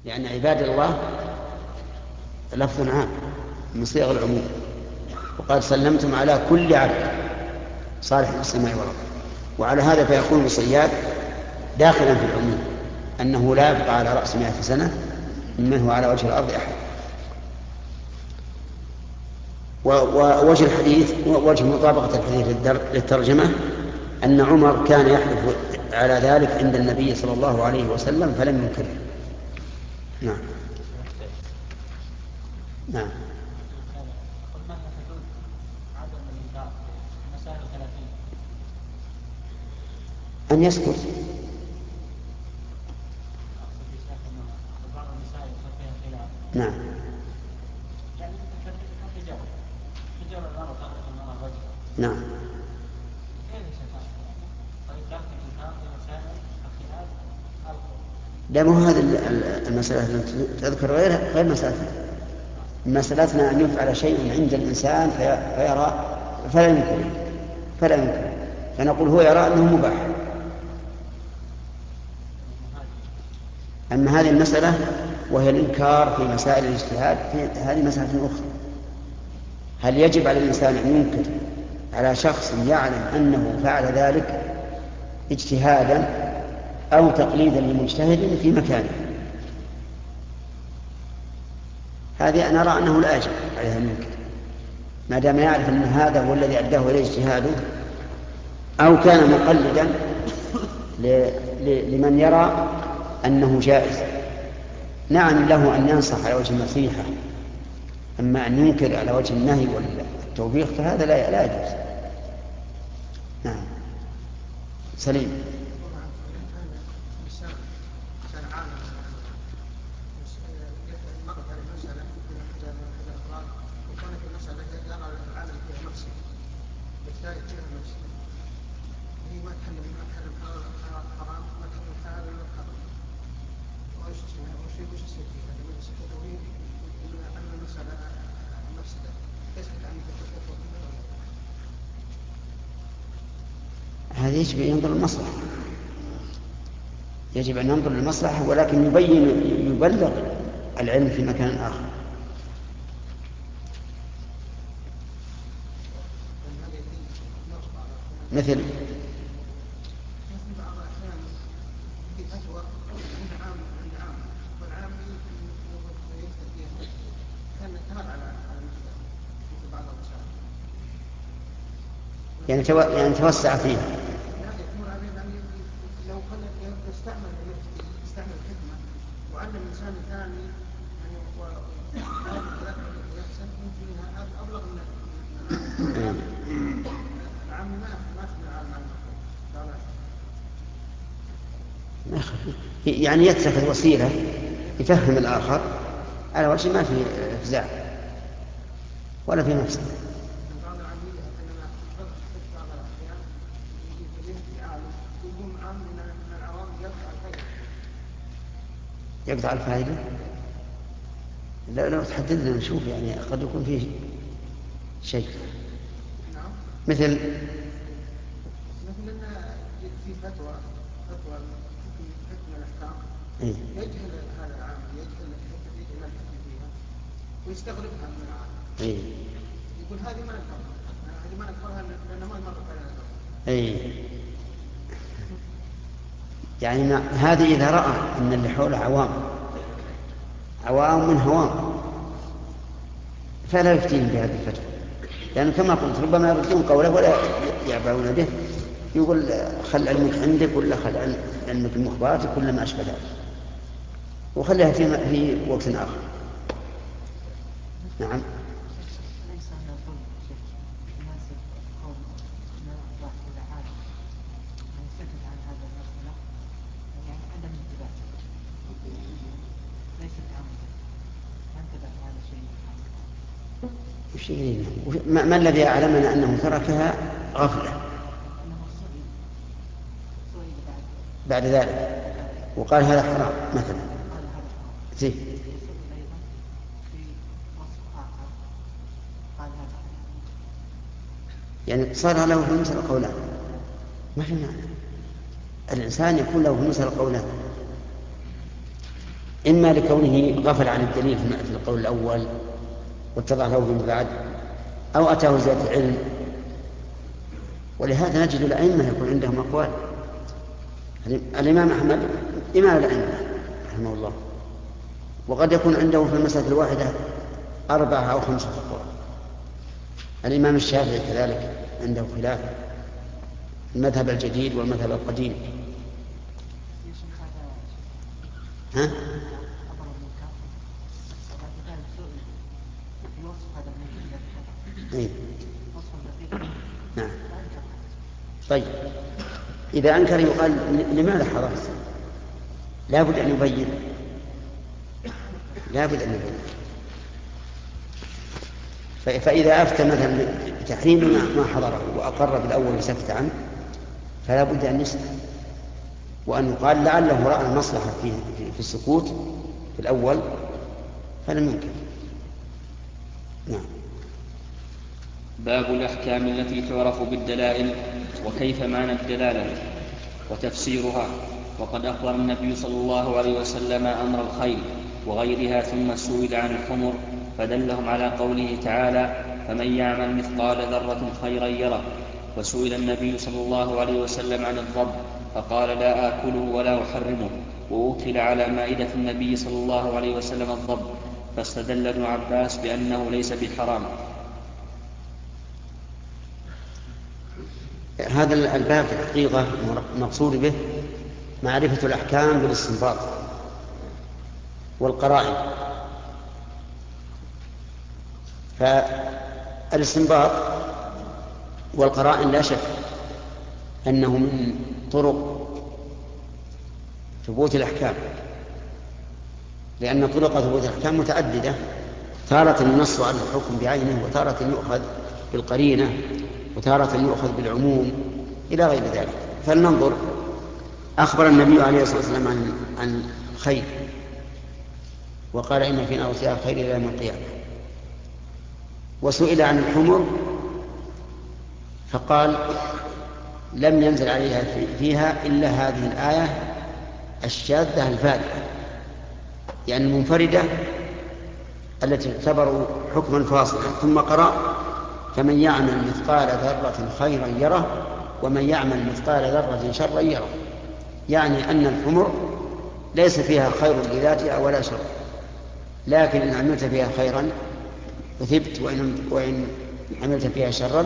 لأن عباد الله لفظ عام من صيغ العموم، وقال سلمتم على كل عبد صالح للسماء والأرض. وعلى هذا فيكون الصياد داخلا في العموم، أنه لا يبقى على رأس 100 سنة ممن هو على وجه الأرض أحد. ووجه الحديث ووجه مطابقة الحديث للترجمة أن عمر كان يحلف على ذلك عند النبي صلى الله عليه وسلم فلم ينكره. نعم. نعم. أن يسكت. نعم. نعم. لا، مو هذه المسألة التي تذكر غير مسألتنا. مسألتنا أن يفعل شيء عند الإنسان فيرى فلا ينكر فنقول هو يرى أنه مباح. أما هذه المسألة وهي الإنكار في مسائل الاجتهاد هذه مسألة أخرى. هل يجب على الإنسان أن ينكر على شخص يعلم أنه فعل ذلك اجتهادا أو تقليدا لمجتهد في مكانه؟ هذه أنا أرى أنه لا يجب عليه أن ينكر ما دام يعرف أن هذا هو الذي أداه إليه اجتهاده، أو كان مقلدا لمن يرى أنه جائز. نعم له أن ينصح على وجه النصيحة، أما أن ينكر على وجه النهي والتوبيخ فهذا لا يجوز. نعم. سليم. هذا يجب أن ينظر المصلحة، يجب أن ينظر للمصلحة، ولكن يبلغ العلم في مكان آخر. مثل يعني توسع فيه. لو يستعمل الحكمة وعلم الإنسان الثاني يحسن ممكن أبلغ من العام ما أخذ يعني يتخذ وسيلة يفهم الآخر على وجه ما في إفزاع ولا في نفسه. يقطع الفائدة. لا لو تحدد لنا نشوف، يعني قد يكون فيه شيء مثل أن في فتوى حكم الأحكام يجهل هذا العامل، يجهل الحكم فيها ويستغربها من العالم. يقول هذه ما نكبرها لأنه ما مرت علينا. يعني هذه إذا رأى أن اللي حوله عوام من هوام فلا يفتين بهذه الفتوى، لأنه كما قلت ربما يردون قوله ولا يعبرون به، يقول خل علمك عندك ولا خل علمك المخبرات كل ما أشبه ذلك، وخليها في وقت آخر. نعم. ما الذي يعلمنا أنه تركها غفلة بعد ذلك وقال هذا حرام مثلا؟ زين. يعني صار له في المسألة قولان، ما في معنى الإنسان يكون له في المسألة قولان. إما لكونه غفل عن الدليل في القول الأول واتضح له فيما بعد، أو أتاه زيادة علم. ولهذا نجد الأئمة يكون عندهم أقوال. الإمام أحمد إمام الأئمة رحمه الله، وقد يكون عنده في المسألة الواحدة 4 أو 5 أقوال. الإمام الشافعي كذلك عنده خلاف المذهب الجديد والمذهب القديم. ها؟ إيه؟ نعم. طيب إذا أنكر يقال لماذا حضرت؟ لا بد أن يبين، لا بد أن يبين. فإذا أفتى مثلا بتحريم ما حضره وأقر بالأول وسكت عنه فلا بد أن يسكت، وأن يقال لعله رأى المصلحة في السكوت في الأول فلم ينكر. نعم. باب الأحكام التي تعرف بالدلائل وكيف معنى الدلالة وتفسيرها. وقد أخبر النبي صلى الله عليه وسلم أمر الخيل وغيرها، ثم سئل عن الحمر فدلهم على قوله تعالى: فمن يعمل مثقال ذرة خيرا يره. وسئل النبي صلى الله عليه وسلم عن الضب فقال: لا آكله ولا أحرمه. وأكل على مائدة النبي صلى الله عليه وسلم الضب، فاستدل ابن عباس بأنه ليس بحرام. هذا الباب في الحقيقة المقصود به معرفة الأحكام بالاستنباط والقرائن. فالاستنباط والقرائن لا شك أنه من طرق ثبوت الأحكام، لأن طرق ثبوت الأحكام متعددة، تارة النص على الحكم بعينه، وتارة يؤخذ بالقرينة، وتارة يؤخذ بالعموم إلى غير ذلك. فلننظر. أخبر النبي عليه الصلاة والسلام عن الخير وقال: إن في أوصياء الخير إلى يوم القيامة. وسئل عن الحمر فقال: لم ينزل عليها فيها إلا هذه الآية الشاذة الفارقة، يعني المنفردة التي تعتبر حكما فاصلا. ثم قرأ: فمن يعمل مثقال ذرة خيرا يره ومن يعمل مثقال ذرة شرا يره. يعني أن الحمر ليس فيها خير لذاتها ولا شر، لكن إن عملت فيها خيرا أثبت، وإن عملت فيها شرا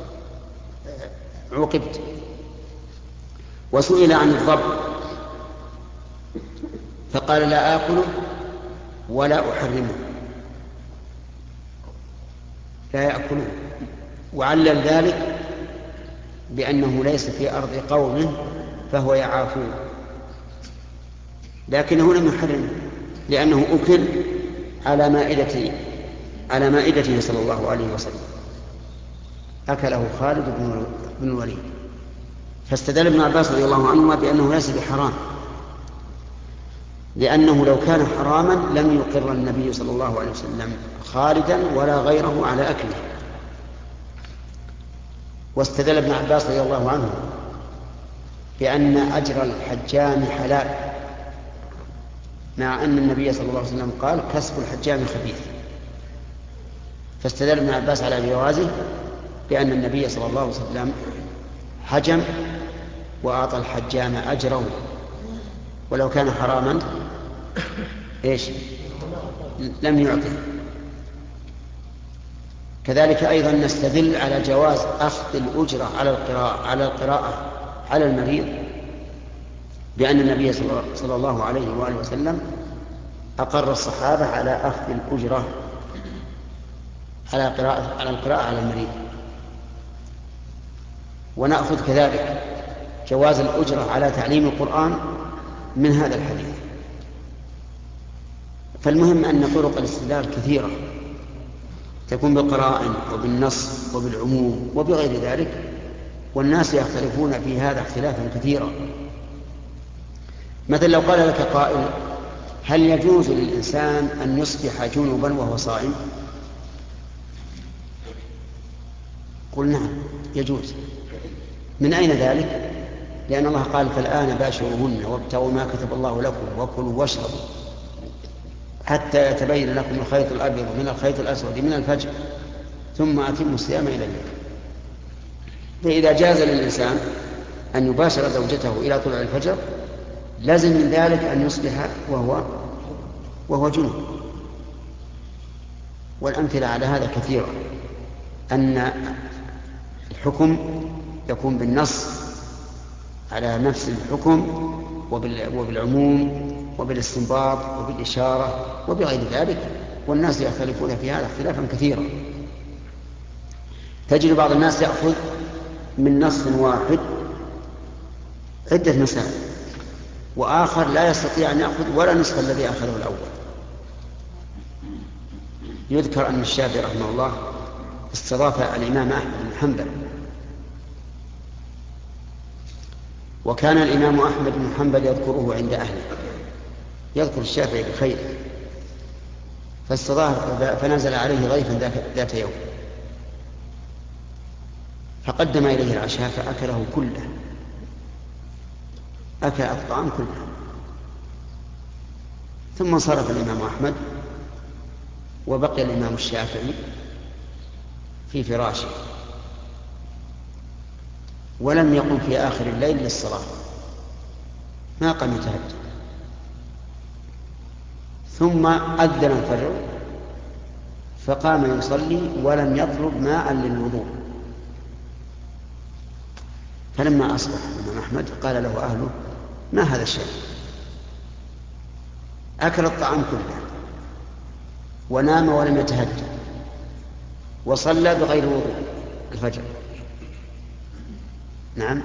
عوقبت. وسئل عن الضب فقال: لا آكله ولا أحرمه. لا يأكله، وعلل ذلك بأنه ليس في أرض قومه فهو يعافوه، لكنه لم يحرمه لأنه أكل على مائدته صلى الله عليه وسلم، أكله خالد بن الوليد. فاستدل ابن عباس رضي الله عنهما بأنه ليس بحرام، لأنه لو كان حراما لم يقر النبي صلى الله عليه وسلم خالدا ولا غيره على أكله. واستدل ابن عباس رضي الله عنه بأن أجر الحجام حلال، مع أن النبي صلى الله عليه وسلم قال: كسب الحجام خبيث. فاستدل ابن عباس على جوازه بأن النبي صلى الله عليه وسلم حجم وأعطى الحجام أجره، ولو كان حراما لم يعطه. كذلك أيضا نستدل على جواز أخذ الأجرة على القراءة على المريض بأن النبي صلى الله عليه وآله وسلم أقر الصحابة على أخذ الأجرة على القراءة على المريض. ونأخذ كذلك جواز الأجرة على تعليم القرآن من هذا الحديث. فالمهم أن طرق الاستدلال كثيرة تكون بالقرائن وبالنص وبالعموم وبغير ذلك، والناس يختلفون في هذا اختلافا كثيرا. مثلا لو قال لك قائل: هل يجوز للإنسان أن يصبح جنبا وهو صائم؟ قل: نعم يجوز. من أين ذلك؟ لأن الله قال: فالآن باشروهن وابتغوا ما كتب الله لكم وكلوا واشربوا. حتى يتبين لكم الخيط الأبيض من الخيط الأسود من الفجر ثم أتموا الصيام إلى الليل. فإذا جاز للإنسان أن يباشر زوجته إلى طلوع الفجر لازم من ذلك أن يصبح وهو جنوب. والأمثلة على هذا كثيرة، أن الحكم يكون بالنص على نفس الحكم وبالعموم وبالاستنباط وبالإشارة وبغير ذلك، والناس يختلفون في هذا اختلافا كثيرا. تجد بعض الناس يأخذ من نص واحد عدة مسائل، وآخر لا يستطيع أن يأخذ ولا نصف الذي أخذه الأول. يذكر أن الشافعي رحمه الله استضاف الإمام أحمد بن حنبل، وكان الإمام أحمد بن حنبل يذكره عند أهله، يذكر الشافعي بخير، فنزل عليه ضيفا ذات يوم فقدم إليه العشاء فأكله كله، أكل الطعام كله، ثم انصرف الإمام أحمد وبقي الإمام الشافعي في فراشه ولم يقم في آخر الليل للصلاة، ما قام يتهجد. ثم أذن الفجر فقام يصلي ولم يطلب ماء للوضوء. فلما أصبح الإمام أحمد قال له أهله: ما هذا الشيء؟ أكل الطعام كله ونام ولم يتهجد وصلى بغير وضوء الفجر. نعم،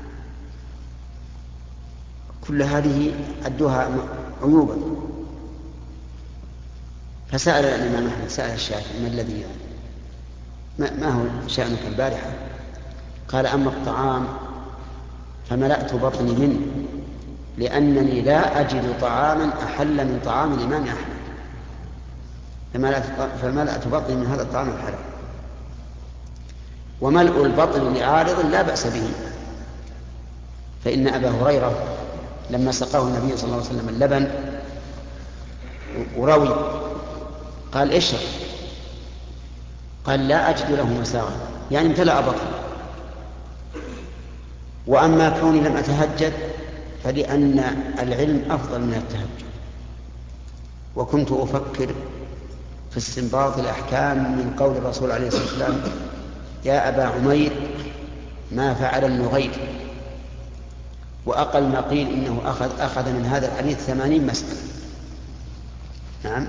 كل هذه أدوها عيوبا. فسأل الإمام أحمد، سأل الشافعي: ما الذي ما هو شأنك البارحة؟ قال: أما الطعام فملأت بطني منه، لأنني لا أجد طعاما أحل من طعام الإمام أحمد، فملأت بطني من هذا الطعام الحلال. وملء البطن لعارض لا بأس به، فإن أبا هريرة لما سقاه النبي صلى الله عليه وسلم اللبن وروي قال: اشرب. قال: لا أجد له مساغا، يعني امتلأ بطني. وأما كوني لم أتهجد فلأن العلم أفضل من التهجد، وكنت أفكر في استنباط الأحكام من قول الرسول عليه الصلاة والسلام: يا أبا عمير ما فعل النغير. وأقل ما قيل إنه أخذ من هذا الحديث 80 مسألة. نعم.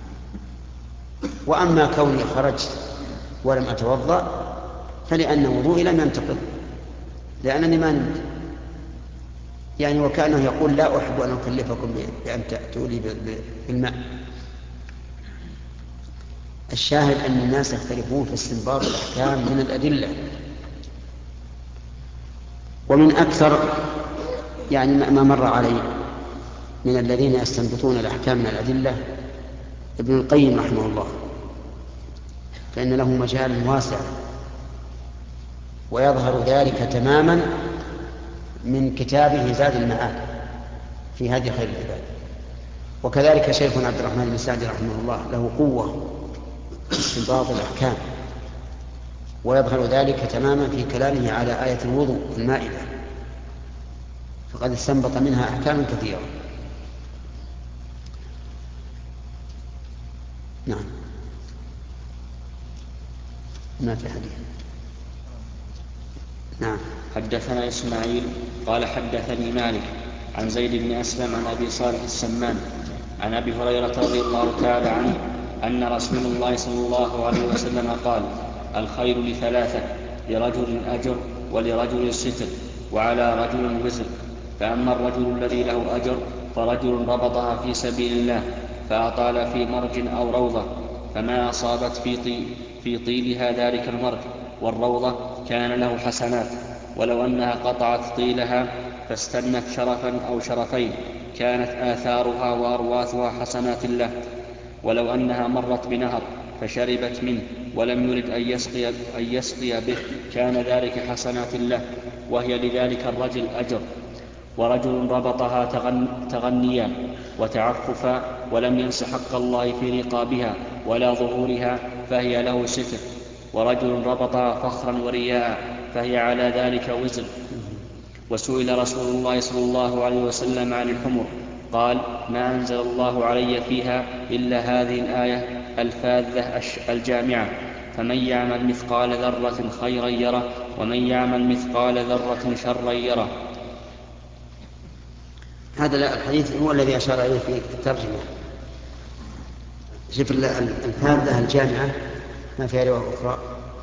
وأما كوني خرجت ولم أتوضأ فلأن وضوئي لم ينتقض، لأنني ما نمت، يعني وكأنه يقول: لا أحب أن أكلفكم بأن تأتوا لي بالماء. الشاهد أن الناس يختلفون في استنباط الأحكام من الأدلة. ومن أكثر يعني ما مر علي من الذين يستنبطون الأحكام من الأدلة ابن القيم رحمه الله، فإن له مجال واسع، ويظهر ذلك تماما من كتابه زاد المعاد في هدي خير العباد. وكذلك شيخنا عبد الرحمن بن سعدي رحمه الله له قوة في استنباط الأحكام، ويظهر ذلك تماما في كلامه على آية الوضوء في المائدة، فقد استنبط منها أحكاما كثيرة. نعم. ما في حديث. نعم. حدثنا إسماعيل قال حدثني مالك عن زيد بن أسلم عن أبي صالح السمان عن أبي هريرة رضي الله تعالى عنه أن رسول الله صلى الله عليه وسلم قال: الخير لثلاثة، لرجل أجر ولرجل ستر وعلى رجل وزر. فأما الرجل الذي له أجر فرجل ربطها في سبيل الله فأطال في مرج أو روضة فما أصابت في طيلها ذلك المرج والروضة كان له حسنات، ولو أنها قطعت طيلها فاستنت شرفا أو شرفين كانت آثارها وأرواثها حسنات له. ولو أنها مرت بنهر فشربت منه ولم يرد أن يسقي به كان ذلك حسنات له، وهي لذلك الرجل أجر. ورجل ربطها تغنيا وتعففا ولم ينس حق الله في رقابها ولا ظهورها فهي له ستر، ورجل ربطها فخرا ورياء فهي على ذلك وزر. وسئل رسول الله صلى الله عليه وسلم عن الحمر قال: ما أنزل الله علي فيها إلا هذه الآية الفاذة الجامعة: فمن يعمل مثقال ذرة خيرا يره ومن يعمل مثقال ذرة شرا يره. هذا الحديث هو الذي أشار إليه في الترجمة. شوف الفاذة الجامعة ما فيها رواية أخرى.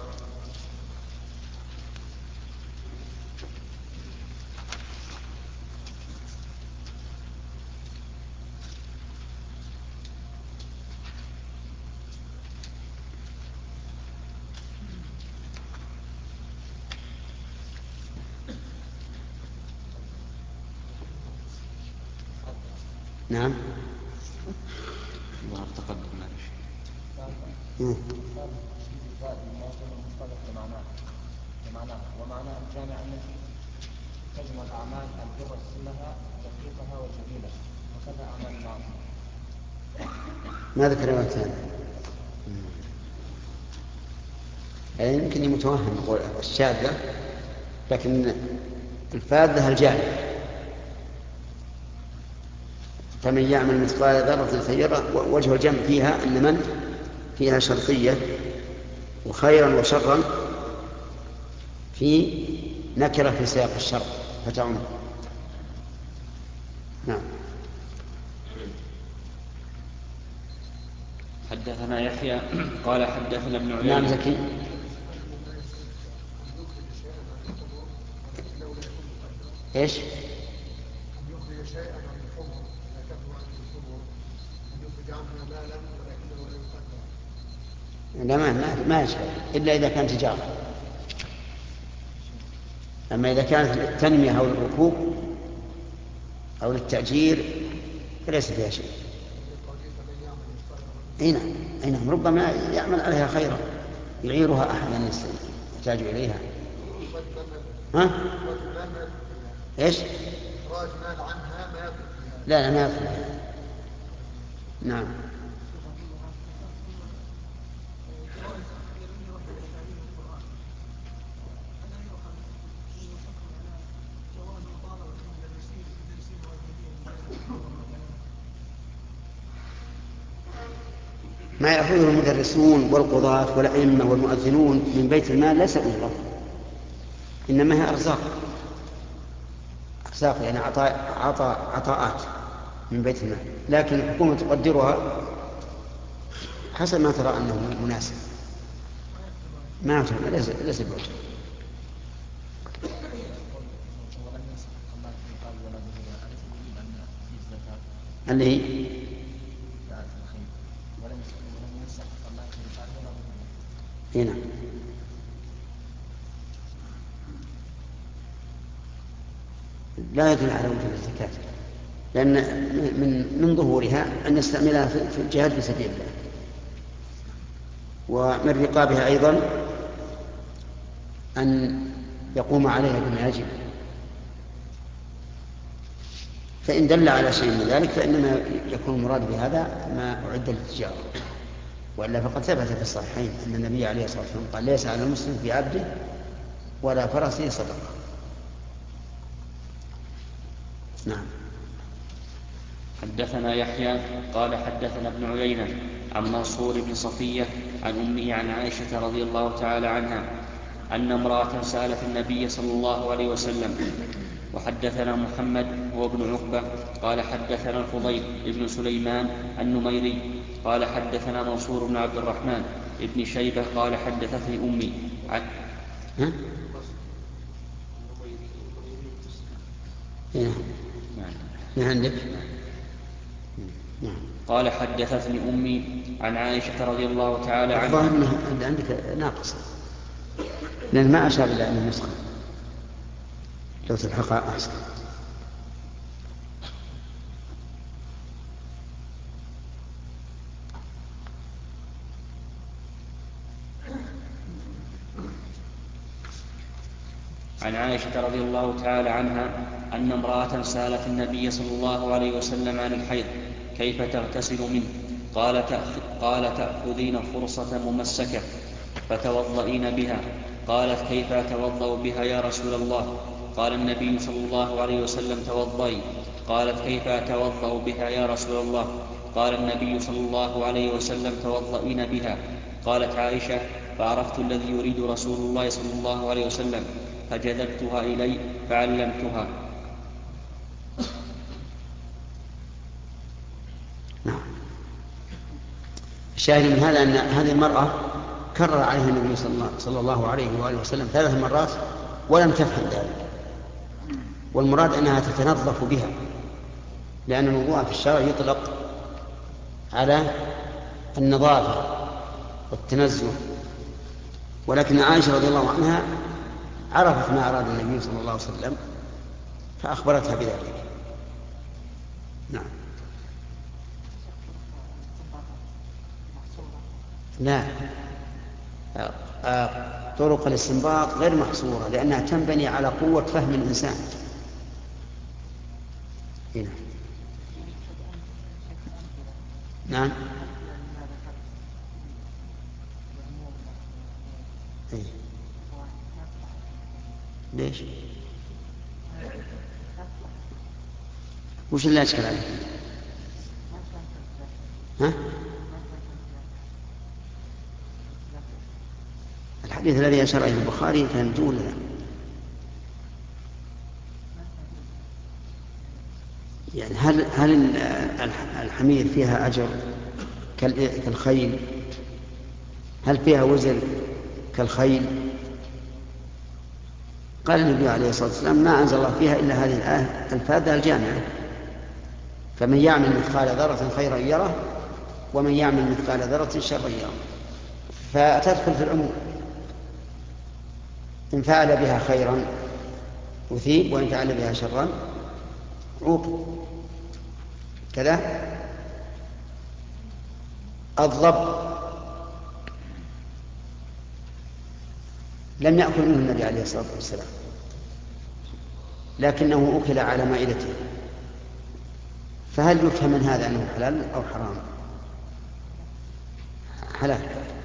نعم. ومعناه الجامع التي تجمع الأعمال البر كلها دقيقها وجميلة وكذا أعمال المعصية. ما ذكر رواية ثانية. يعني يمكن متوهم الشاذة، لكن الفاذة الجامع: فمن يعمل مثقال ذرة خيرا. وجه الجمع فيها أن من فيها شرطية، وخيرا وشرا في نكرة في سياق الشرط فتعم. نعم. حدثنا يحيى قال حدثنا ابن عيينة. نعم زكي. ايش؟ لا، ما يشبه إلا إذا كان تجارة. أما إذا كانت للتنمية أو للركوب أو للتأجير فليس فيها شيء. أي نعم، ربما يعمل عليها خيرا يعيرها أحدا يحتاج إليها. ها؟ إيش؟ لا ما يدخل. نعم. ما يأخذه المدرسون والقضاة والأئمة والمؤذنون من بيت المال ليس أجرة، إنما هي أرزاق، يعني عطاءات من بيت المال، لكن الحكومة تقدرها حسب ما ترى أنه مناسب. ما أفهم، ليس بأجرة. اللي هي هنا لا يدل على وجوب الزكاة، لأن من ظهورها أن نستعملها في الجهاد في سبيل الله، ومن رقابها أيضا أن يقوم عليها بما يجب. فإن دل على شيء من ذلك فإنما يكون المراد بهذا ما أعد للتجارة، وإلا فقد ثبت في الصحيحين أن النبي عليه الصلاة والسلام قال: ليس على المسلم في عبده ولا فرسه صدقة. نعم. حدثنا يحيى قال حدثنا ابن عيينة عن منصور بن صفية عن أمه عن عائشة رضي الله تعالى عنها أن امرأة سألت النبي صلى الله عليه وسلم. وحدثنا محمد هو ابن عقبة قال حدثنا الفضيل ابن سليمان النميري قال حدثنا منصور بن عبد الرحمن ابن شيبة قال حدثتني أمي عندك؟ قال حدثتني أمي عن عائشة رضي الله تعالى عنها. الظاهر أن عندك ناقص، لأن ما أشار إلى أن النسخة لو تلحقها أحسن. عن عائشة رضي الله تعالى عنها أن امرأة سألت النبي صلى الله عليه وسلم عن الحيض كيف تغتسل منه؟ قال تأخذين فرصة ممسكة فتوضئين بها. قالت كيف أتوضأ بها يا رسول الله؟ قال النبي صلى الله عليه وسلم توضئي. قالت كيف أتوضأ بها يا رسول الله؟ قال النبي صلى الله عليه وسلم توضئين بها. قالت عائشة فعرفت الذي يريد رسول الله صلى الله عليه وسلم فجذبتها إلي فعلمتها. الشاهد من هذا أن هذه المرأة كرر عليها النبي صلى الله عليه وآله وسلم 3 مرات ولم تفهم ذلك، والمراد أنها تتنظف بها، لأن الوضوء في الشرع يطلق على النظافة والتنزه، ولكن عائشة رضي الله عنها عرفت ما أراد النبي صلى الله عليه وسلم فأخبرتها بذلك. نعم. لا، طرق الاستنباط غير محصورة لأنها تنبني على قوة فهم الإنسان. هنا. نعم. إيه؟ ليش؟ وش اللي أشكل عليه؟ ها؟ الحديث الذي أشار إليه البخاري كان جولا، يعني هل الحمير فيها أجر كالخيل؟ هل فيها وزر كالخيل؟ قال النبي عليه الصلاة والسلام ما أنزل الله فيها إلا هذه الآية الفاذة الجامعة، فمن يعمل مثقال ذرة خيرا يره ومن يعمل مثقال ذرة شرا يره، فتدخل في العموم. إن فعل بها خيرا أثيب وإن فعل بها شرا عوقب. كذا الضب لم يأكل منه النبي عليه الصلاة والسلام، لكنه أكل على مائدته، فهل يفهم من هذا أنه حلال أو حرام؟ حلال.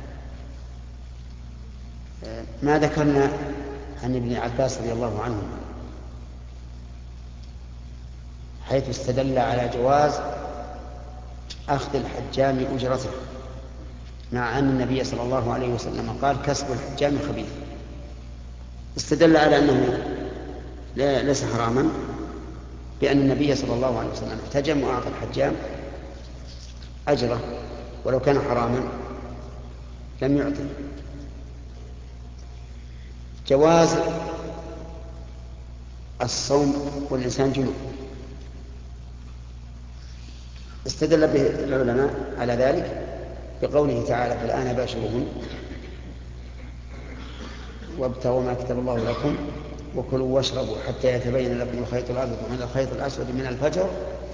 ما ذكرنا عن ابن عباس رضي الله عنه حيث استدل على جواز أخذ الحجام أجرته، مع أن النبي صلى الله عليه وسلم قال كسب الحجام خبيث، استدل على أنه ليس حراما بأن النبي صلى الله عليه وسلم احتجم وأعطى الحجام أجره، ولو كان حراما لم يعطي. جواز الصوم والإنسان جنوب، استدل به العلماء على ذلك بقوله تعالى فالآن باشروهن وابتغوا ما كتب الله لكم وكلوا واشربوا حتى يتبين لكم الخيط الأبيض من الخيط الأسود من الفجر،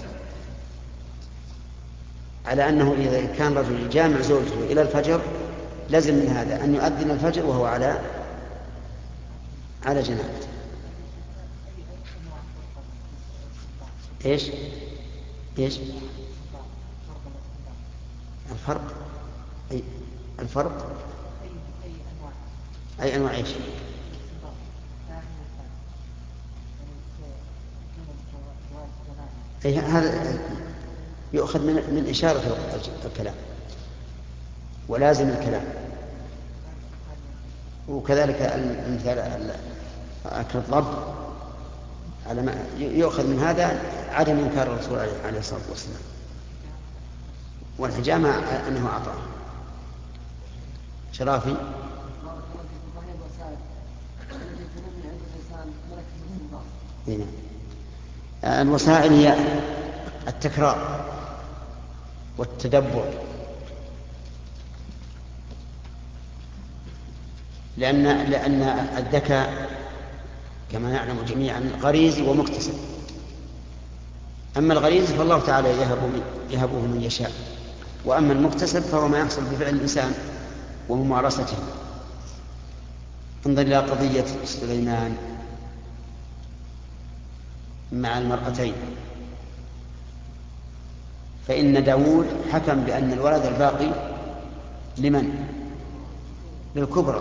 على أنه إذا كان رجل جامع زوجته إلى الفجر لازم من هذا أن يؤذن الفجر وهو على جنابته. إيش الفرق أي أنواع إيش؟ هذا يؤخذ من إشارة الكلام ولازم الكلام، وكذلك المثال أكل الضب على ما يؤخذ من هذا عدم إنكار الرسول عليه الصلاة والسلام، والحجامة أنه أعطاه. شرافي الوسائل هي التكرار والتدبر، لأن الذكاء كما نعلم جميعا غريزي ومكتسب، أما الغريزي فالله تعالى يهبه من يشاء، وأما المكتسب فهو ما يحصل بفعل الإنسان وممارسته. انظر إلى قضية سليمان مع المرأتين، فإن داود حكم بأن الولد الباقي لمن؟ للكبرى.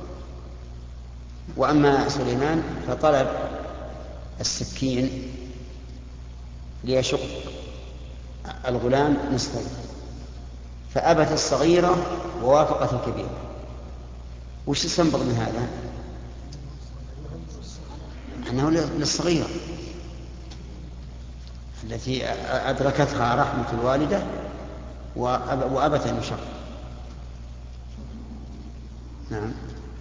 وأما سليمان فطلب السكين ليشق الغلام نصفين، فأبت الصغيرة ووافقت الكبيرة. وش يستنبط من هذا؟ أنه للصغيرة التي أدركتها رحمة الوالدة وأبت أن يشق. نعم.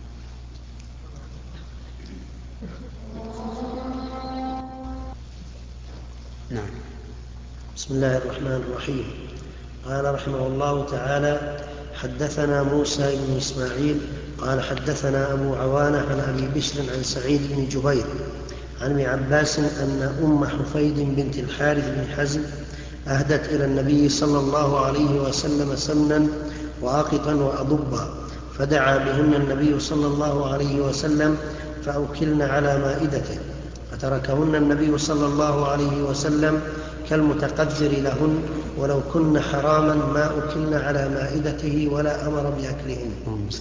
نعم. بسم الله الرحمن الرحيم. قال رحمه الله تعالى: حدثنا موسى بن إسماعيل قال حدثنا أبو عوانة عن أبي بشر عن سعيد بن جبير عن ابن عباس أن أم حفيد بنت الحارث بن حزم أهدت إلى النبي صلى الله عليه وسلم سمنا وآقطا وأضبا، فدعا بهن النبي صلى الله عليه وسلم فأوكلن على مائدته، فتركهن النبي صلى الله عليه وسلم كالمتقذر لهن، ولو كن حراما ما أكلن على مائدته ولا أمر بأكلهن.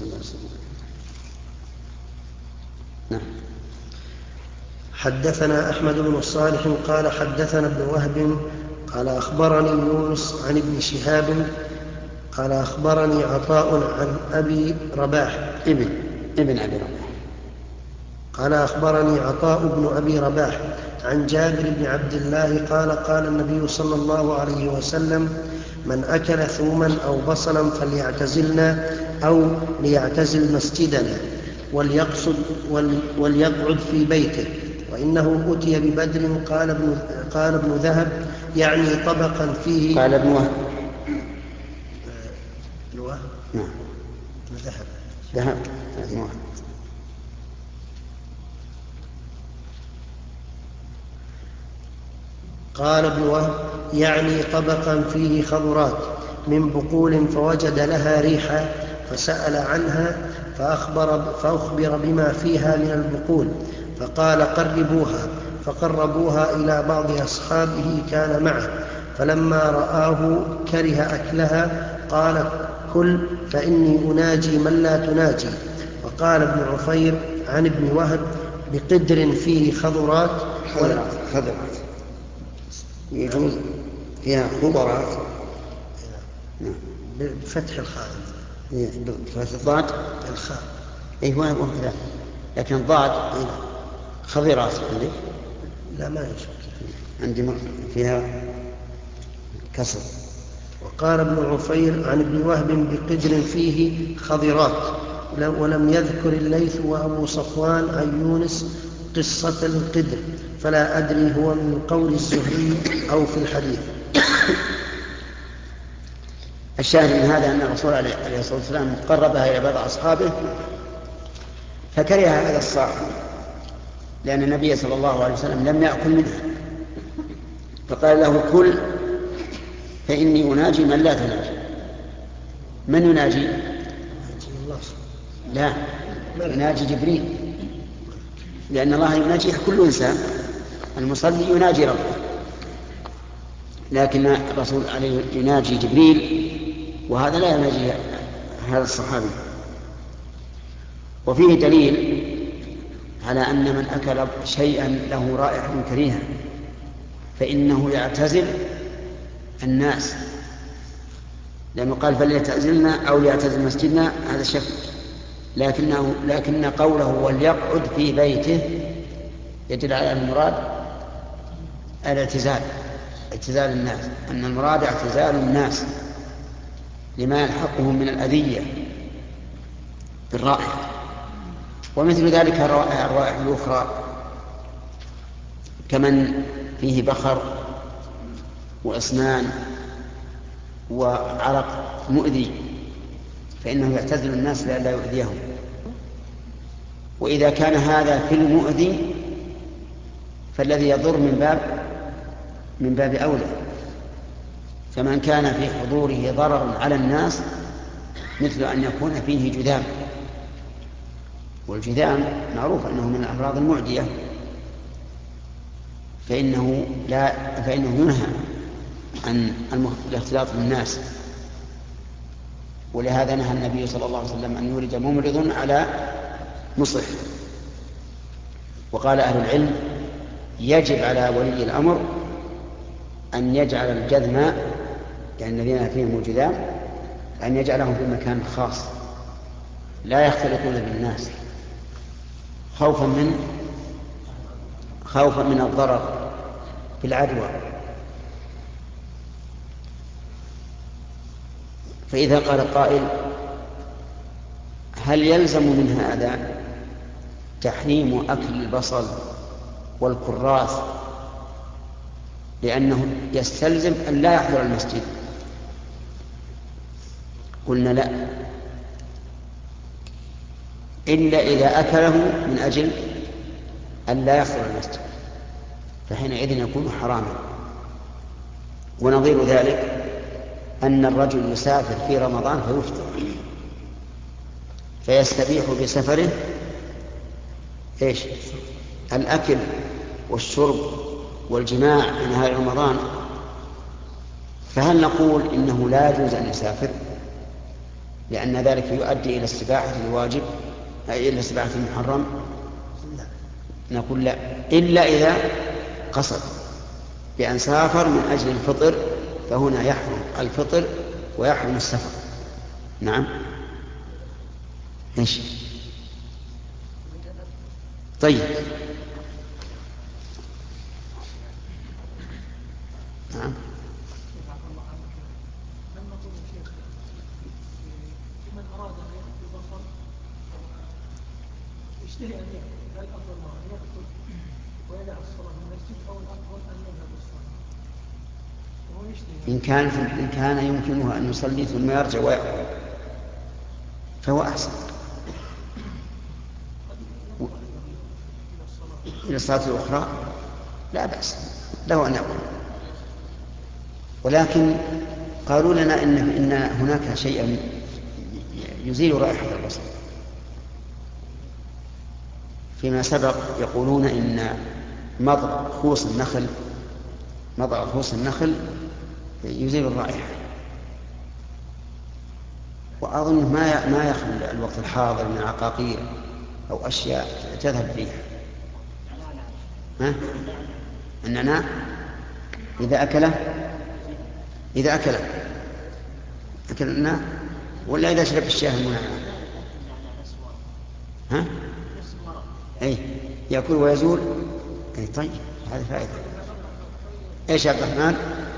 حدثنا أحمد بن صالح قال حدثنا ابن وهب قال أخبرني يونس عن ابن شهاب قال أخبرني عطاء عن أبي رباح ابن أبي رباح قال أخبرني عطاء بن أبي رباح عن جابر بن عبد الله قال قال النبي صلى الله عليه وسلم: من أكل ثوما أو بصلا فليعتزلنا أو ليعتزل مسجدنا وليقعد في بيته، وإنه أتي ببدر. قال ابن ذهب يعني طبقا فيه. قال ابن وهب. نعم. ذهب. قال ابن وهب يعني طبقا فيه خضرات من بقول فوجد لها ريحا فسأل عنها فأخبر بما فيها من البقول، فقال: قربوها. فقربوها إلى بعض أصحابه كان معه، فلما رآه كره أكلها قال: كل فإني أناجي من لا تناجي. وقال ابن عفير عن ابن وهب: بقدر فيه خضرات يجوز فيها خضرات بفتح الخاء بفتح الضاد الخاء. هو كذا، لكن الضاد خضرات عندك؟ لا، ما يشك عندي فيها كسر. وقال ابن عفير عن ابن وهب: بقدر فيه خضرات. ولم يذكر الليث وأبو صفوان عن يونس قصة القدر، فلا أدري هو من قول الزهري أو في الحديث. الشاهد من هذا أن الرسول عليه الصلاة والسلام قربها إلى بعض أصحابه فكره هذا الصاحب، لأن النبي صلى الله عليه وسلم لم يأكل منها، فقال له: كل فإني أناجي من لا تناجي. من يناجي؟ لا، يناجي جبريل، لأن الله يناجي كل إنسان، المصلي يناجي ربه، لكن الرسول عليه يناجي جبريل، وهذا لا يناجي هذا الصحابي. وفيه دليل على أن من أكل شيئا له رائحة كريهة فإنه يعتزل الناس، لأنه قال: فليعتزلنا أو ليعتزل مسجدنا، هذا شك. لكن قوله وليقعد في بيته يدل على المراد اعتزال الناس، أن المراد اعتزال الناس لما يلحقهم من الأذية بالرائحة. ومثل ذلك الروائح الأخرى كمن فيه بخر وأسنان وعرق مؤذي فإنه يعتزل الناس لئلا يؤذيهم. وإذا كان هذا في المؤذي فالذي يضر من باب أولى، فمن كان في حضوره ضرر على الناس مثل أن يكون فيه جذام، والجذام معروف أنه من الأمراض المعدية، فإنه ينهى عن الاختلاط بالناس، ولهذا نهى النبي صلى الله عليه وسلم أن يولد ممرض على مصح. وقال أهل العلم يجب على ولي الأمر أن يجعل الجذم، يعني الذين فيهم الجذام، أن يجعلهم في مكان خاص لا يختلطون بالناس خوفا من الضرر بالعدوى. فإذا قال قائل هل يلزم من هذا تحريم أكل البصل والكراث لأنه يستلزم أن لا يحضر المسجد؟ قلنا لا، إلا إذا أكله من أجل أن لا يحضر المسجد، فحينئذ يكون حراما. ونظير ذلك أن الرجل يسافر في رمضان فيفطر فيستبيح بسفره الأكل والشرب والجماع في نهار رمضان، فهل نقول إنه لا يجوز أن يسافر لأن ذلك يؤدي إلى استباحة الواجب، إلى استباحة المحرم؟ نقول لا، إلا إذا قصد بأن سافر من أجل الفطر، فهنا يحرم الفطر ويحرم السفر. نعم. طيب. نعم. من أراد أن يأكل البصل يشتهي أن يأكل، هل الأفضل له أن يأكل ويدع الصلاة في المسجد أو الأفضل أن يذهب الصلاة؟ وهو يشتهي إن كان يمكنه أن يصلي ثم يرجع ويأكل فهو أحسن. إلى الصلاة الأخرى لا بأس له أن يأكل، ولكن قالوا لنا إن هناك شيئا يزيل رائحة البصل. فيما سبق يقولون إن مضغ خوص النخل يزيل الرائحة، وأظن ما يخلو الوقت الحاضر من عقاقير أو أشياء تذهب فيها. النعناع إذا أكل النعناع ولا إذا شرب الشاي المنعنع؟ يأكل ويزول. طيب هذه فائدة. إيش يا عبد الرحمن؟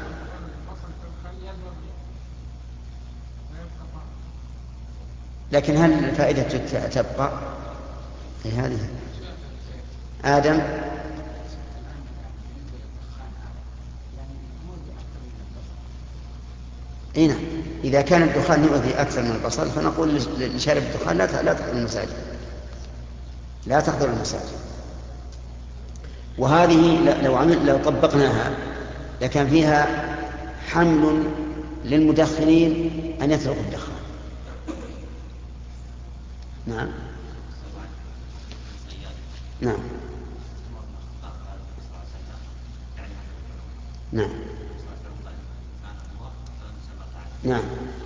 لكن هل الفائدة تبقى؟ هذه آدم. نعم. إذا كان الدخان يؤذي أكثر من البصل فنقول لشارب الدخان لا تحضر المساجد، لا تحضر المساجد. وهذه لو طبقناها لكان فيها حمل للمدخنين أن يتركوا الدخان. نعم. نعم. نعم. نعم.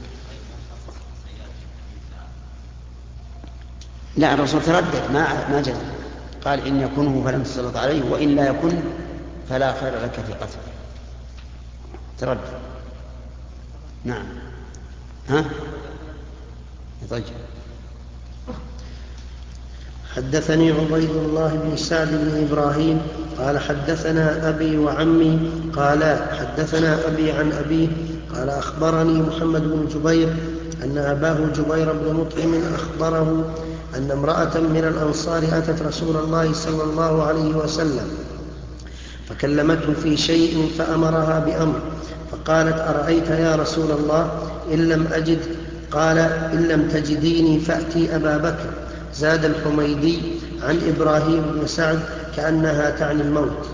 لا، الرسول تردد ما جزم، قال إن يكنه فلم تسلط عليه وإن لا يكن فلا خير لك في قتله. تردد. نعم. طيب. حدثني عبيد الله بن سعد بن إبراهيم قال حدثنا أبي وعمي قال حدثنا أبي عن أبيه قال أخبرني محمد بن جبير أن أباه جبير بن مطعم أخبره أن امرأة من الأنصار أتت رسول الله صلى الله عليه وسلم فكلمته في شيء فأمرها بأمر، فقالت أرأيت يا رسول الله إن لم أجد؟ قال إن لم تجديني فأتي أبا بكر. زاد الحميدي عن إبراهيم بن سعد كأنها تعني الموت.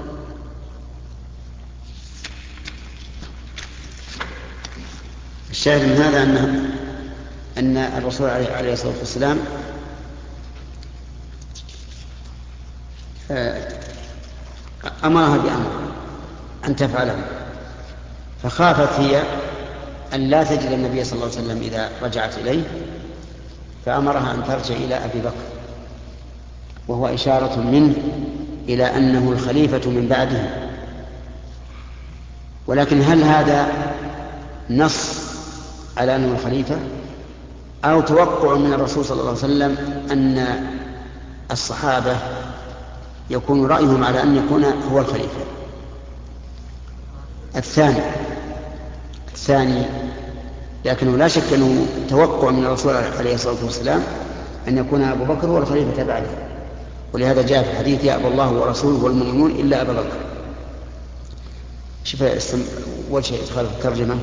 الشاهد من هذا أن الرسول عليه الصلاة والسلام أمرها بأمر، أن تفعله، فخافت هي أن لا تجد النبي صلى الله عليه وسلم إذا رجعت إليه، فأمرها أن ترجع إلى أبي بكر، وهو إشارة منه إلى أنه الخليفة من بعده. ولكن هل هذا نص على أنه الخليفة أو توقع من الرسول صلى الله عليه وسلم أن الصحابة يكون رأيهم على أن يكون هو الخليفة؟ الثاني، لكنه لا شك أنه توقع من الرسول عليه الصلاة والسلام أن يكون أبو بكر هو الخليفة بعده، ولهذا جاء في الحديث: يأبى الله ورسوله والمؤمنون إلا أبا بكر. شوف أول شيء إدخال الترجمة.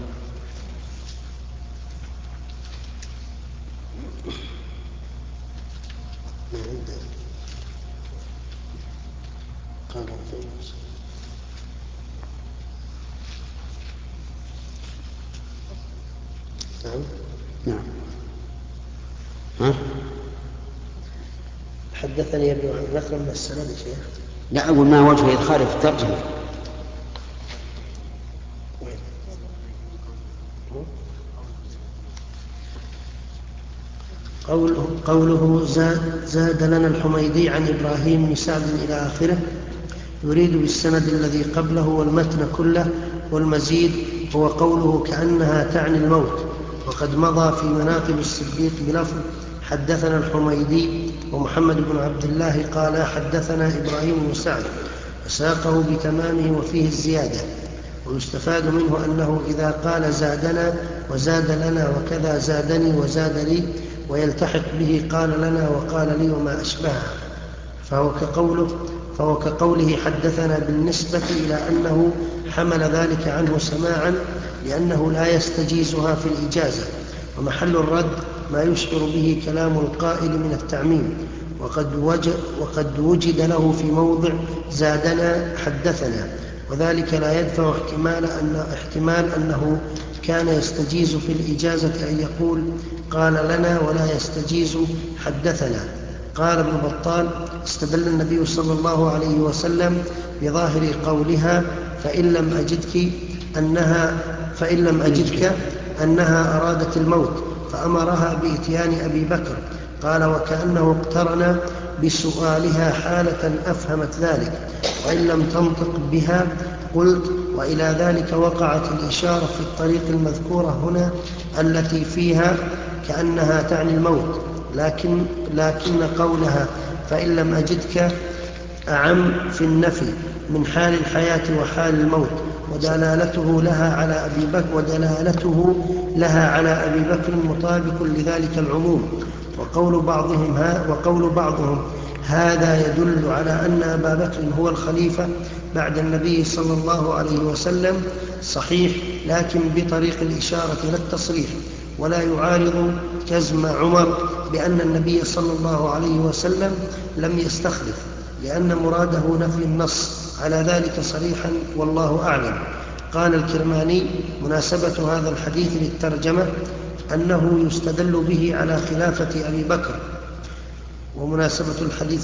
نعم. حدثني ابن عن نقل من السند يا شيخ. لا، أقول ما وجه إدخاله في الترجمة. قوله زاد لنا الحميدي عن إبراهيم بن سعد إلى آخره، يريد بالسند الذي قبله والمتن كله، والمزيد هو قوله كأنها تعني الموت. وقد مضى في مناقب الصديق بلفظ حدثنا الحميدي ومحمد بن عبد الله قال حدثنا إبراهيم بن سعد، وساقه بتمامه وفيه الزيادة. ويستفاد منه أنه إذا قال زادنا وزاد لنا وكذا زادني وزاد لي، ويلتحق به قال لنا وقال لي وما أشبهها، فهو كقوله حدثنا بالنسبة إلى أنه حمل ذلك عنه سماعا، لأنه لا يستجيزها في الإجازة. ومحل الرد ما يشعر به كلام القائل من التعميم، وقد وجد له في موضع زادنا حدثنا، وذلك لا يدفع احتمال أنه كان يستجيز في الإجازة أن يقول قال لنا ولا يستجيز حدثنا. قال ابن بطال: استدل النبي صلى الله عليه وسلم بظاهر قولها فإن لم أجدك أنها أرادت الموت، فأمرها بإتيان أبي بكر. قال: وكأنه اقترن بسؤالها حالة أفهمت ذلك، وإن لم تنطق بها قلت: وإلى ذلك وقعت الإشارة في الطريق المذكورة هنا التي فيها كأنها تعني الموت، لكن قولها فإن لم أجدك أعم في النفي من حال الحياة وحال الموت، ودلالته لها على أبي بكر مطابق لذلك العموم. وقول بعضهم هذا يدل على أن أبا بكر هو الخليفة بعد النبي صلى الله عليه وسلم صحيح، لكن بطريق الإشارة لا التصريح، ولا يعارض جزم عمر بأن النبي صلى الله عليه وسلم لم يستخلف، لأن مراده نفي النص على ذلك صريحا، والله أعلم. قال الكرماني: مناسبة هذا الحديث للترجمة أنه يستدل به على خلافة أبي بكر. ومناسبة الحديث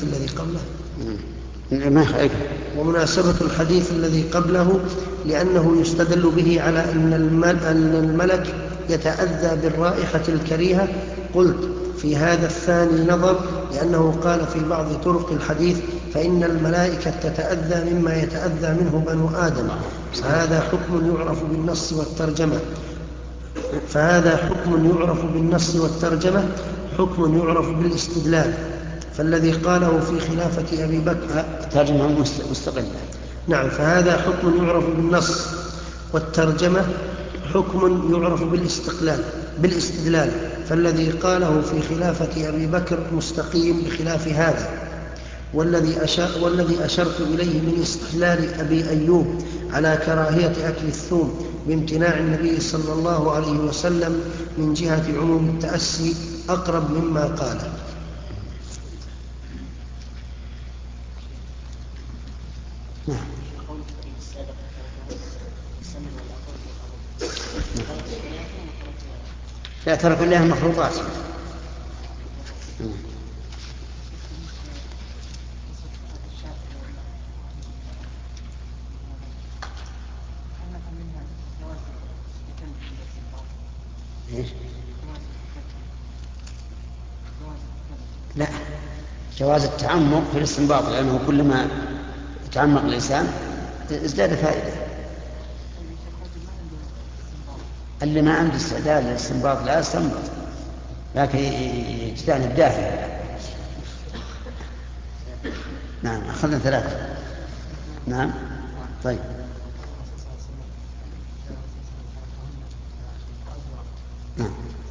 الذي قبله لأنه يستدل به على أن الملك يتأذى بالرائحة الكريهة. قلت: في هذا الثاني نظر، لأنه قال في بعض طرق الحديث فإن الملائكة تتأذى مما يتأذى منه بنو آدم، فهذا حكم يعرف بالنص حكم يعرف بالاستدلال. فالذي قاله في خلافة أبي بكر ترجمة مستقلة. نعم، فهذا حكم يعرف بالنص، والترجمة حكم يعرف بالاستدلال. فالذي قاله في خلافة أبي بكر مستقيم بخلاف هذا. والذي أشرت إليه من استدلال أبي أيوب على كراهية أكل الثوم بامتناع النبي صلى الله عليه وسلم من جهة عموم التأسي أقرب مما قال. لا، ترك الله المخلوقات. إيش؟ لا، جواز التعمق في الاستنباط، لأنه كلما تعمق الإنسان ازداد فائدة. اللي ما عنده استعداد للاستنباط لا يستنبط، لكن يجتهد داخل. نعم، أخذنا 3. نعم، طيب. نعم.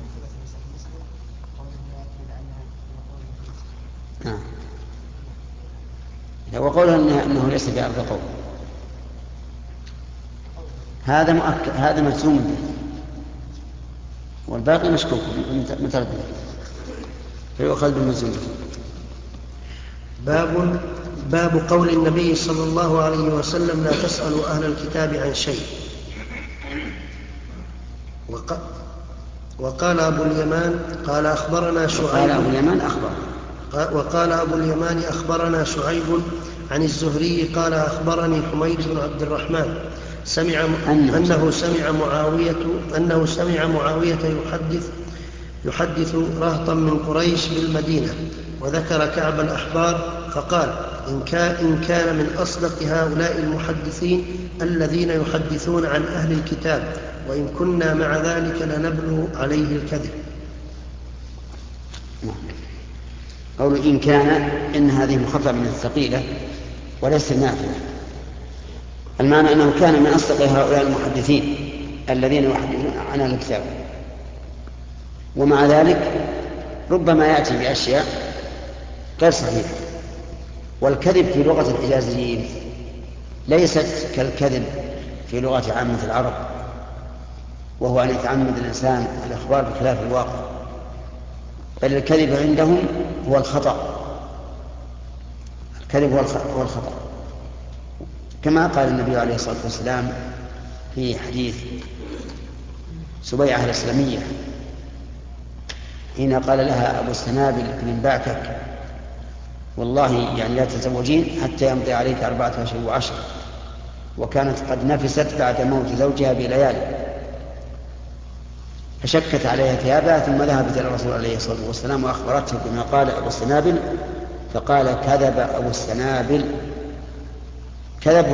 نعم. وقوله أنه ليس بأرض قوم هذا مؤكد، هذا مجزوم به، والباقي مشكوك متردد، فيؤخذ بالمجزوم به. باب قول النبي صلى الله عليه وسلم: لا تسألوا أهل الكتاب عن شيء. وقال أبو اليمان قال أخبرنا شعيب. وقال أبو اليمان أخبرنا شعيب عن الزهري قال أخبرني حميد بن عبد الرحمن أنه سمع معاوية يحدث رهطا من قريش بالمدينة، وذكر كعب الأحبار فقال: إن كان من أصدق هؤلاء المحدثين الذين يحدثون عن أهل الكتاب، وإن كنا مع ذلك لنبلو عليه الكذب. قول إن كان، إن هذه مخففة من الثقيلة وليس نافلة. المعنى أنه كان من أصدق هؤلاء المحدثين الذين يحدثون عن أهل الكتاب، ومع ذلك ربما يأتي بأشياء غير صحيحة. والكذب في لغة الحجازيين ليست كالكذب في لغة عامة العرب، وهو أن يتعمد الإنسان الإخبار بخلاف الواقع، بل الكذب عندهم هو الخطأ. الكذب هو الخطأ، كما قال النبي عليه الصلاة والسلام في حديث سبيعة الإسلامية حين قال لها أبو السنابل بن بعكك: والله يعني لا تزوجين حتى يمضي عليك 4 أشهر و10. وكانت قد نفست بعد موت زوجها بليالي، فشكت عليها ثيابها، ثم ذهبت إلى الرسول عليه الصلاة والسلام وأخبرته بما قال أبو السنابل، فقال: كذب أبو السنابل. كذب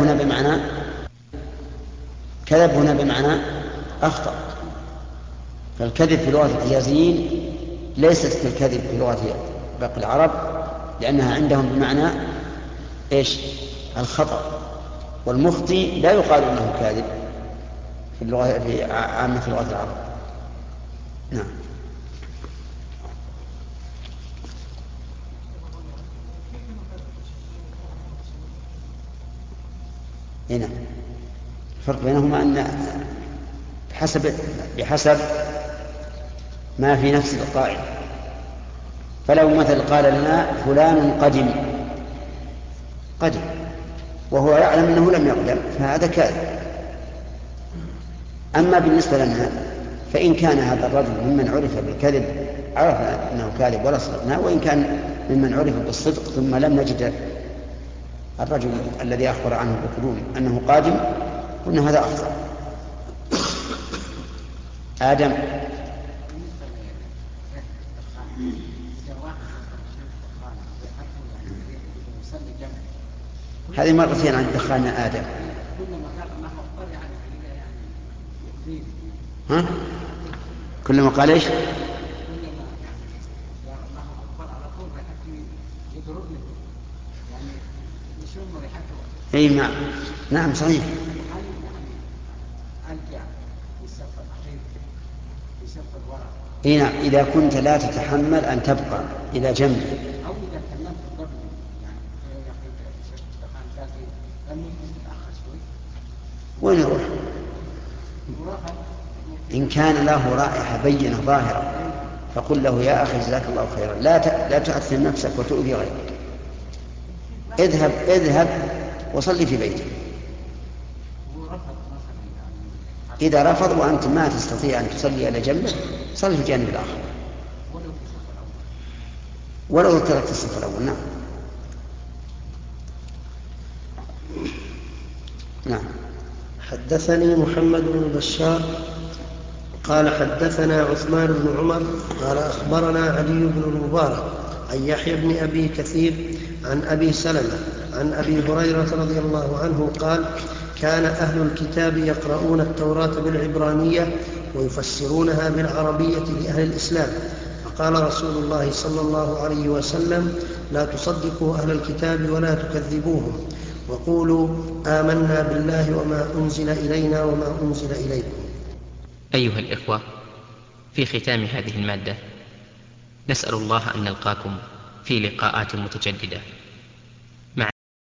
هنا بمعنى أخطأ. فالكذب في لغة الحجازيين ليست كالكذب في لغة باقي العرب، لأنها عندهم بمعنى إيش؟ الخطأ. والمخطئ لا يقال أنه كاذب في عامة لغة العرب. نعم. هنا الفرق بينهما أن بحسب ما في نفس القائل. فلو مثل قال لنا فلان قدم وهو يعلم أنه لم يقدم، فهذا كاذب. أما بالنسبة لنا فإن كان هذا الرجل ممن عرف بالكذب عرفنا أنه كاذب ولا صدقنا، وإن كان ممن عرف بالصدق ثم لم نجد الرجل الذي أخبر عنه بقدوم أنه قادم، قلنا هذا أخطأ. آدم. هذه مرتين عن دخلنا آدم. ها؟ كلما قال إيش؟ أي نعم صحيح. أي نعم، إذا كنت لا تتحمل أن تبقى إلى جنبه. أو إذا كلمت قبل وين يروح؟ إن كان له رائحة بينة ظاهرة فقل له: يا أخي جزاك الله خيرا، لا تؤثر نفسك وتؤذي غيرك، اذهب وصلي في بيتك. إذا رفض وأنت ما تستطيع أن تصلي إلى جنبه، صلي في الجانب الآخر ولو تركت الصف الأول. نعم. حدثني محمد بن بشار قال حدثنا عثمان بن عمر قال أخبرنا علي بن المبارك عن يحيى بن أبي كثير عن أبي سلمة عن أبي هريرة رضي الله عنه قال كان أهل الكتاب يقرؤون التوراة بالعبرانية ويفسرونها بالعربية لأهل الإسلام، فقال رسول الله صلى الله عليه وسلم لا تصدقوا أهل الكتاب ولا تكذبوهم، وقولوا آمنا بالله وما أنزل إلينا وما أنزل إليكم. أيها الإخوة، في ختام هذه المادة نسأل الله أن نلقاكم في لقاءات متجددة.